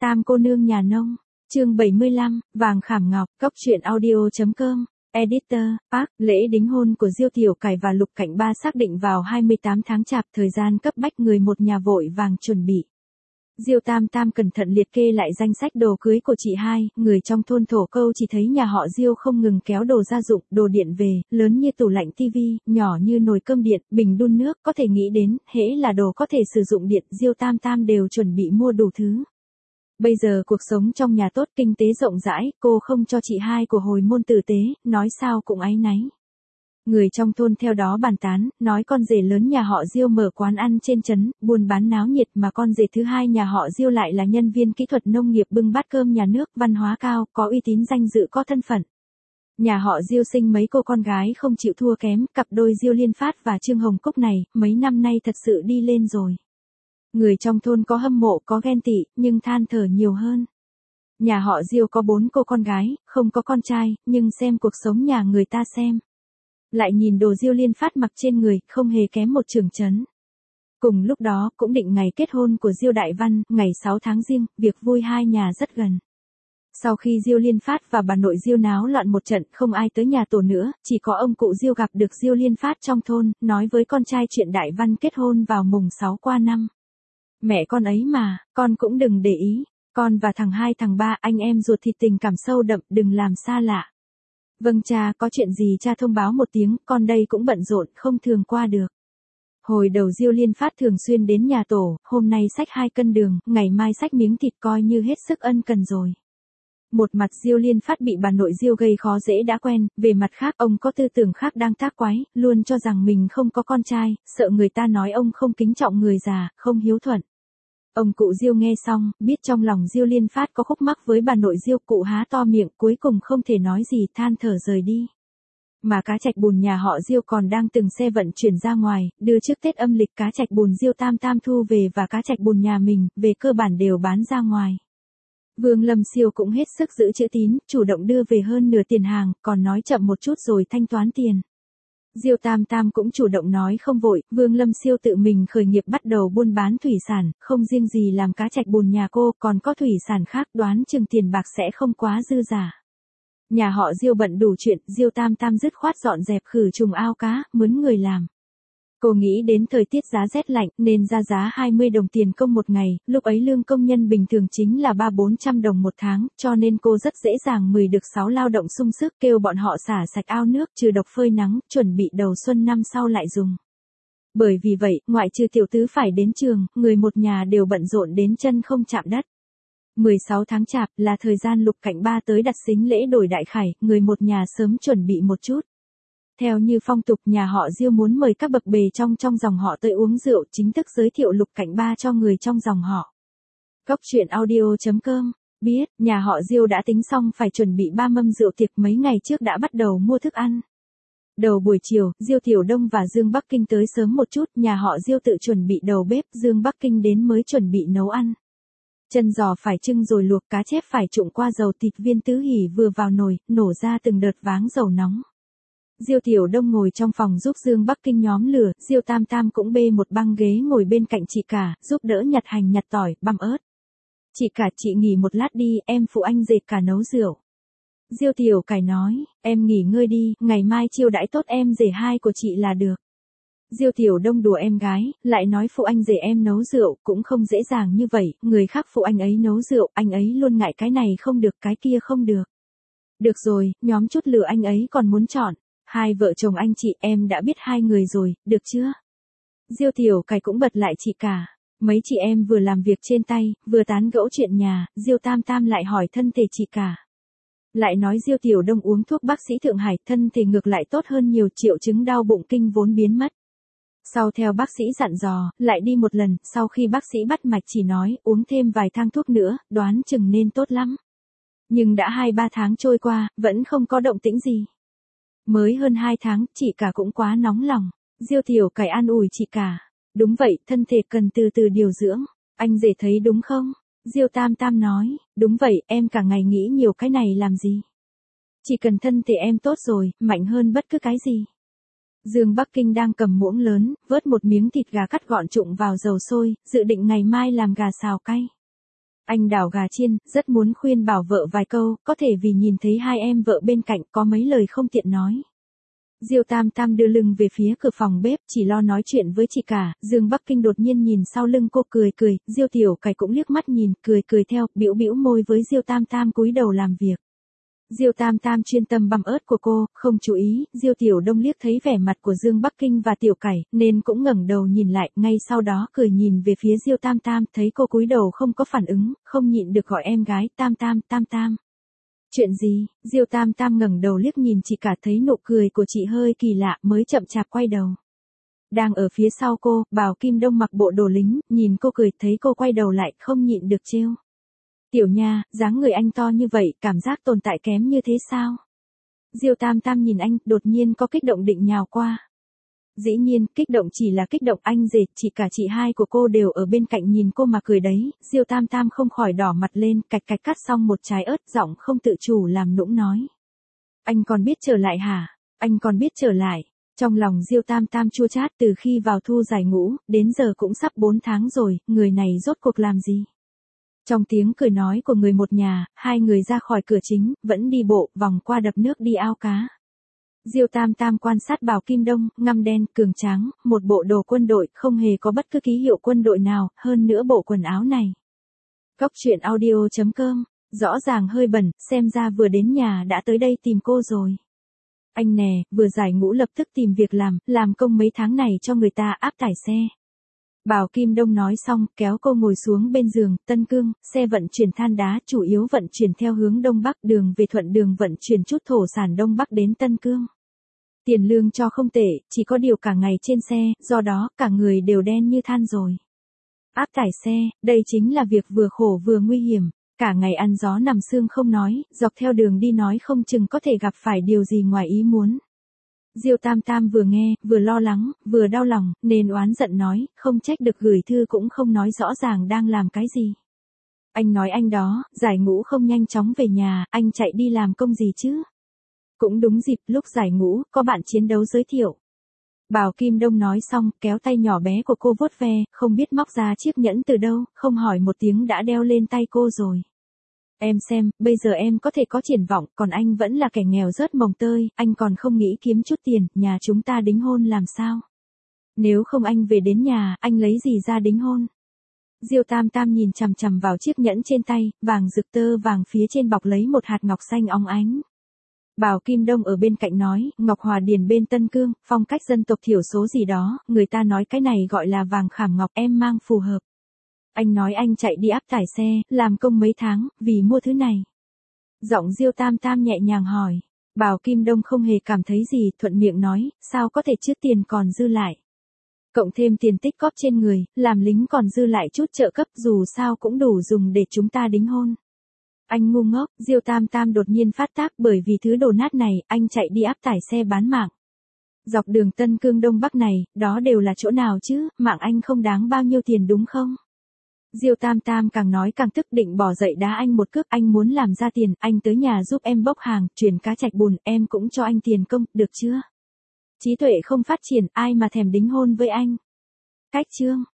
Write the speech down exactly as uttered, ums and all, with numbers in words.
Tam cô nương nhà nông, chương bảy mươi lăm, vàng khảm ngọc, cốc truyện audio.com, editor, Park, lễ đính hôn của Diêu Tiểu Cải và Lục Cảnh Ba xác định vào hai mươi tám tháng Chạp, thời gian cấp bách người một nhà vội vàng chuẩn bị. Diêu Tam Tam cẩn thận liệt kê lại danh sách đồ cưới của chị hai, người trong thôn thổ câu chỉ thấy nhà họ Diêu không ngừng kéo đồ gia dụng, đồ điện về, lớn như tủ lạnh tivi, nhỏ như nồi cơm điện, bình đun nước, có thể nghĩ đến, hễ là đồ có thể sử dụng điện, Diêu Tam Tam đều chuẩn bị mua đủ thứ. Bây giờ cuộc sống trong nhà tốt, kinh tế rộng rãi, cô không cho chị hai của hồi môn tử tế, nói sao cũng áy náy. Người trong thôn theo đó bàn tán, nói con rể lớn nhà họ Diêu mở quán ăn trên trấn, buôn bán náo nhiệt, mà con rể thứ hai nhà họ Diêu lại là nhân viên kỹ thuật nông nghiệp bưng bát cơm nhà nước, văn hóa cao, có uy tín danh dự, có thân phận. Nhà họ Diêu sinh mấy cô con gái không chịu thua kém, cặp đôi Diêu Liên Phát và Trương Hồng Cúc này, mấy năm nay thật sự đi lên rồi. Người trong thôn có hâm mộ, có ghen tị, nhưng than thở nhiều hơn. Nhà họ Diêu có bốn cô con gái, không có con trai, nhưng xem cuộc sống nhà người ta xem. Lại nhìn đồ Diêu Liên Phát mặc trên người, không hề kém một trưởng trấn. Cùng lúc đó, cũng định ngày kết hôn của Diêu Đại Văn, ngày sáu tháng Giêng, việc vui hai nhà rất gần. Sau khi Diêu Liên Phát và bà nội Diêu náo loạn một trận, không ai tới nhà tổ nữa, chỉ có ông cụ Diêu gặp được Diêu Liên Phát trong thôn, nói với con trai chuyện Đại Văn kết hôn vào mùng sáu qua năm. Mẹ con ấy mà, con cũng đừng để ý, con và thằng hai thằng ba anh em ruột thịt tình cảm sâu đậm, đừng làm xa lạ. Vâng cha, có chuyện gì cha thông báo một tiếng, con đây cũng bận rộn, không thường qua được. Hồi đầu Diêu Liên Phát thường xuyên đến nhà tổ, hôm nay xách hai cân đường, ngày mai xách miếng thịt coi như hết sức ân cần rồi. Một mặt Diêu Liên Phát bị bà nội Diêu gây khó dễ đã quen, về mặt khác ông có tư tưởng khác đang tác quái, luôn cho rằng mình không có con trai, sợ người ta nói ông không kính trọng người già, không hiếu thuận. Ông cụ Diêu nghe xong, biết trong lòng Diêu Liên Phát có khúc mắc với bà nội Diêu, cụ há to miệng, cuối cùng không thể nói gì, than thở rời đi. Mà cá trạch bùn nhà họ Diêu còn đang từng xe vận chuyển ra ngoài, đưa trước Tết âm lịch cá trạch bùn Diêu Tam Tam thu về và cá trạch bùn nhà mình, về cơ bản đều bán ra ngoài. Vương Lâm Siêu cũng hết sức giữ chữ tín, chủ động đưa về hơn nửa tiền hàng, còn nói chậm một chút rồi thanh toán tiền. Diêu Tam Tam cũng chủ động nói không vội, Vương Lâm Siêu tự mình khởi nghiệp bắt đầu buôn bán thủy sản, không riêng gì làm cá trạch bùn nhà cô, còn có thủy sản khác, đoán chừng tiền bạc sẽ không quá dư giả. Nhà họ Diêu bận đủ chuyện, Diêu Tam Tam dứt khoát dọn dẹp khử trùng ao cá, mướn người làm. Cô nghĩ đến thời tiết giá rét lạnh, nên ra giá hai mươi đồng tiền công một ngày, lúc ấy lương công nhân bình thường chính là ba bốn trăm đồng một tháng, cho nên cô rất dễ dàng mời được sáu lao động sung sức, kêu bọn họ xả sạch ao nước, trừ độc phơi nắng, chuẩn bị đầu xuân năm sau lại dùng. Bởi vì vậy, ngoại trừ tiểu tứ phải đến trường, người một nhà đều bận rộn đến chân không chạm đất. mười sáu tháng Chạp là thời gian Lục Cảnh Ba tới đặt sính lễ đổi đại khải, người một nhà sớm chuẩn bị một chút. Theo như phong tục, nhà họ Diêu muốn mời các bậc bề trong trong dòng họ tới uống rượu, chính thức giới thiệu Lục Cảnh Ba cho người trong dòng họ. Cốc truyện audio.com, biết, nhà họ Diêu đã tính xong phải chuẩn bị ba mâm rượu tiệc, mấy ngày trước đã bắt đầu mua thức ăn. Đầu buổi chiều, Diêu Tiểu Đông và Dương Bắc Kinh tới sớm một chút, nhà họ Diêu tự chuẩn bị đầu bếp, Dương Bắc Kinh đến mới chuẩn bị nấu ăn. Chân giò phải trưng rồi luộc, cá chép phải trụng qua dầu, thịt viên tứ hỉ vừa vào nồi, nổ ra từng đợt váng dầu nóng. Diêu Tiểu Đông ngồi trong phòng giúp Dương Bắc Kinh nhóm lửa, Diêu Tam Tam cũng bê một băng ghế ngồi bên cạnh chị cả, giúp đỡ nhặt hành nhặt tỏi, băm ớt. Chị cả, chị nghỉ một lát đi, em phụ anh dệt cả nấu rượu. Diêu Tiểu Cải nói, em nghỉ ngơi đi, ngày mai chiêu đãi tốt em rể hai của chị là được. Diêu Tiểu Đông đùa em gái, lại nói phụ anh rể em nấu rượu, cũng không dễ dàng như vậy, người khác phụ anh ấy nấu rượu, anh ấy luôn ngại cái này không được, cái kia không được. Được rồi, nhóm chút lửa anh ấy còn muốn chọn. Hai vợ chồng anh chị em đã biết hai người rồi, được chưa? Diêu Tiểu Cải cũng bật lại chị cả. Mấy chị em vừa làm việc trên tay, vừa tán gẫu chuyện nhà, Diêu Tam Tam lại hỏi thân thể chị cả. Lại nói Diêu Tiểu Đông uống thuốc bác sĩ Thượng Hải, thân thể ngược lại tốt hơn nhiều, triệu chứng đau bụng kinh vốn biến mất. Sau theo bác sĩ dặn dò, lại đi một lần, sau khi bác sĩ bắt mạch chỉ nói, uống thêm vài thang thuốc nữa, đoán chừng nên tốt lắm. Nhưng đã hai ba tháng trôi qua, vẫn không có động tĩnh gì. Mới hơn hai tháng, chị cả cũng quá nóng lòng. Diêu Tiểu Cải an ủi chị cả. Đúng vậy, thân thể cần từ từ điều dưỡng. Anh rể thấy đúng không? Diêu Tam Tam nói, đúng vậy, em cả ngày nghĩ nhiều cái này làm gì? Chỉ cần thân thể em tốt rồi, mạnh hơn bất cứ cái gì. Dương Bắc Kinh đang cầm muỗng lớn, vớt một miếng thịt gà cắt gọn trụng vào dầu sôi, dự định ngày mai làm gà xào cay. Anh đảo gà chiên, rất muốn khuyên bảo vợ vài câu, có thể vì nhìn thấy hai em vợ bên cạnh có mấy lời không tiện nói. Diêu Tam Tam đưa lưng về phía cửa phòng bếp, chỉ lo nói chuyện với chị cả, Dương Bắc Kinh đột nhiên nhìn sau lưng cô cười cười, Diêu Tiểu Cải cũng liếc mắt nhìn, cười cười theo, bĩu bĩu môi với Diêu Tam Tam cúi đầu làm việc. Diêu Tam Tam chuyên tâm băm ớt của cô, không chú ý, Diêu Tiểu Đông liếc thấy vẻ mặt của Dương Bắc Kinh và Tiểu Cải, nên cũng ngẩng đầu nhìn lại, ngay sau đó cười nhìn về phía Diêu Tam Tam, thấy cô cúi đầu không có phản ứng, không nhịn được gọi em gái, Tam Tam, Tam Tam. Chuyện gì? Diêu Tam Tam ngẩng đầu liếc nhìn chị cả, thấy nụ cười của chị hơi kỳ lạ, mới chậm chạp quay đầu. Đang ở phía sau cô, Bảo Kim Đông mặc bộ đồ lính, nhìn cô cười, thấy cô quay đầu lại, không nhịn được trêu. Tiểu Nha, dáng người anh to như vậy, cảm giác tồn tại kém như thế sao? Diêu Tam Tam nhìn anh, đột nhiên có kích động định nhào qua. Dĩ nhiên, kích động chỉ là kích động, anh rể, chị cả chị hai của cô đều ở bên cạnh nhìn cô mà cười đấy. Diêu Tam Tam không khỏi đỏ mặt lên, cạch cạch cắt xong một trái ớt, giọng không tự chủ làm nũng nói. Anh còn biết trở lại hả? Anh còn biết trở lại. Trong lòng Diêu Tam Tam chua chát, từ khi vào thu giải ngũ, đến giờ cũng sắp bốn tháng rồi, người này rốt cuộc làm gì? Trong tiếng cười nói của người một nhà, hai người ra khỏi cửa chính, vẫn đi bộ, vòng qua đập nước đi ao cá. Diêu Tam Tam quan sát Bảo Kim Đông, ngăm đen, cường tráng, một bộ đồ quân đội, không hề có bất cứ ký hiệu quân đội nào, hơn nữa bộ quần áo này. Cóc truyện audio chấm com, rõ ràng hơi bẩn, xem ra vừa đến nhà đã tới đây tìm cô rồi. Anh nè, vừa giải ngũ lập tức tìm việc làm, làm công mấy tháng này cho người ta áp tải xe. Bảo Kim Đông nói xong, kéo cô ngồi xuống bên giường, Tân Cương, xe vận chuyển than đá, chủ yếu vận chuyển theo hướng Đông Bắc, đường về Thuận Đường vận chuyển chút thổ sản Đông Bắc đến Tân Cương. Tiền lương cho không tệ, chỉ có điều cả ngày trên xe, do đó, cả người đều đen như than rồi. Áp tải xe, đây chính là việc vừa khổ vừa nguy hiểm, cả ngày ăn gió nằm sương không nói, dọc theo đường đi nói không chừng có thể gặp phải điều gì ngoài ý muốn. Diêu Tam Tam vừa nghe, vừa lo lắng, vừa đau lòng, nên oán giận nói, không trách được gửi thư cũng không nói rõ ràng đang làm cái gì. Anh nói anh đó, giải ngũ không nhanh chóng về nhà, anh chạy đi làm công gì chứ? Cũng đúng dịp, lúc giải ngũ, có bạn chiến đấu giới thiệu. Bảo Kim Đông nói xong, kéo tay nhỏ bé của cô vuốt ve, không biết móc ra chiếc nhẫn từ đâu, không hỏi một tiếng đã đeo lên tay cô rồi. Em xem, bây giờ em có thể có triển vọng, còn anh vẫn là kẻ nghèo rớt mồng tơi, anh còn không nghĩ kiếm chút tiền, nhà chúng ta đính hôn làm sao? Nếu không anh về đến nhà, anh lấy gì ra đính hôn? Diêu Tam Tam nhìn chằm chằm vào chiếc nhẫn trên tay, vàng rực tơ vàng phía trên bọc lấy một hạt ngọc xanh óng ánh. Bảo Kim Đông ở bên cạnh nói, Ngọc Hòa Điền bên Tân Cương, phong cách dân tộc thiểu số gì đó, người ta nói cái này gọi là vàng khảm ngọc, em mang phù hợp. Anh nói anh chạy đi áp tải xe, làm công mấy tháng, vì mua thứ này. Giọng Diêu Tam Tam nhẹ nhàng hỏi. Bảo Kim Đông không hề cảm thấy gì, thuận miệng nói, sao có thể trước tiền còn dư lại. Cộng thêm tiền tích cóp trên người, làm lính còn dư lại chút trợ cấp, dù sao cũng đủ dùng để chúng ta đính hôn. Anh ngu ngốc, Diêu Tam Tam đột nhiên phát tác, bởi vì thứ đồ nát này, anh chạy đi áp tải xe bán mạng. Dọc đường Tân Cương Đông Bắc này, đó đều là chỗ nào chứ, mạng anh không đáng bao nhiêu tiền đúng không? Diêu Tam Tam càng nói càng tức, định bỏ dậy đá anh một cước, anh muốn làm ra tiền, anh tới nhà giúp em bốc hàng, chuyển cá trạch bùn, em cũng cho anh tiền công, được chưa? Trí tuệ không phát triển, ai mà thèm đính hôn với anh? Cách chương.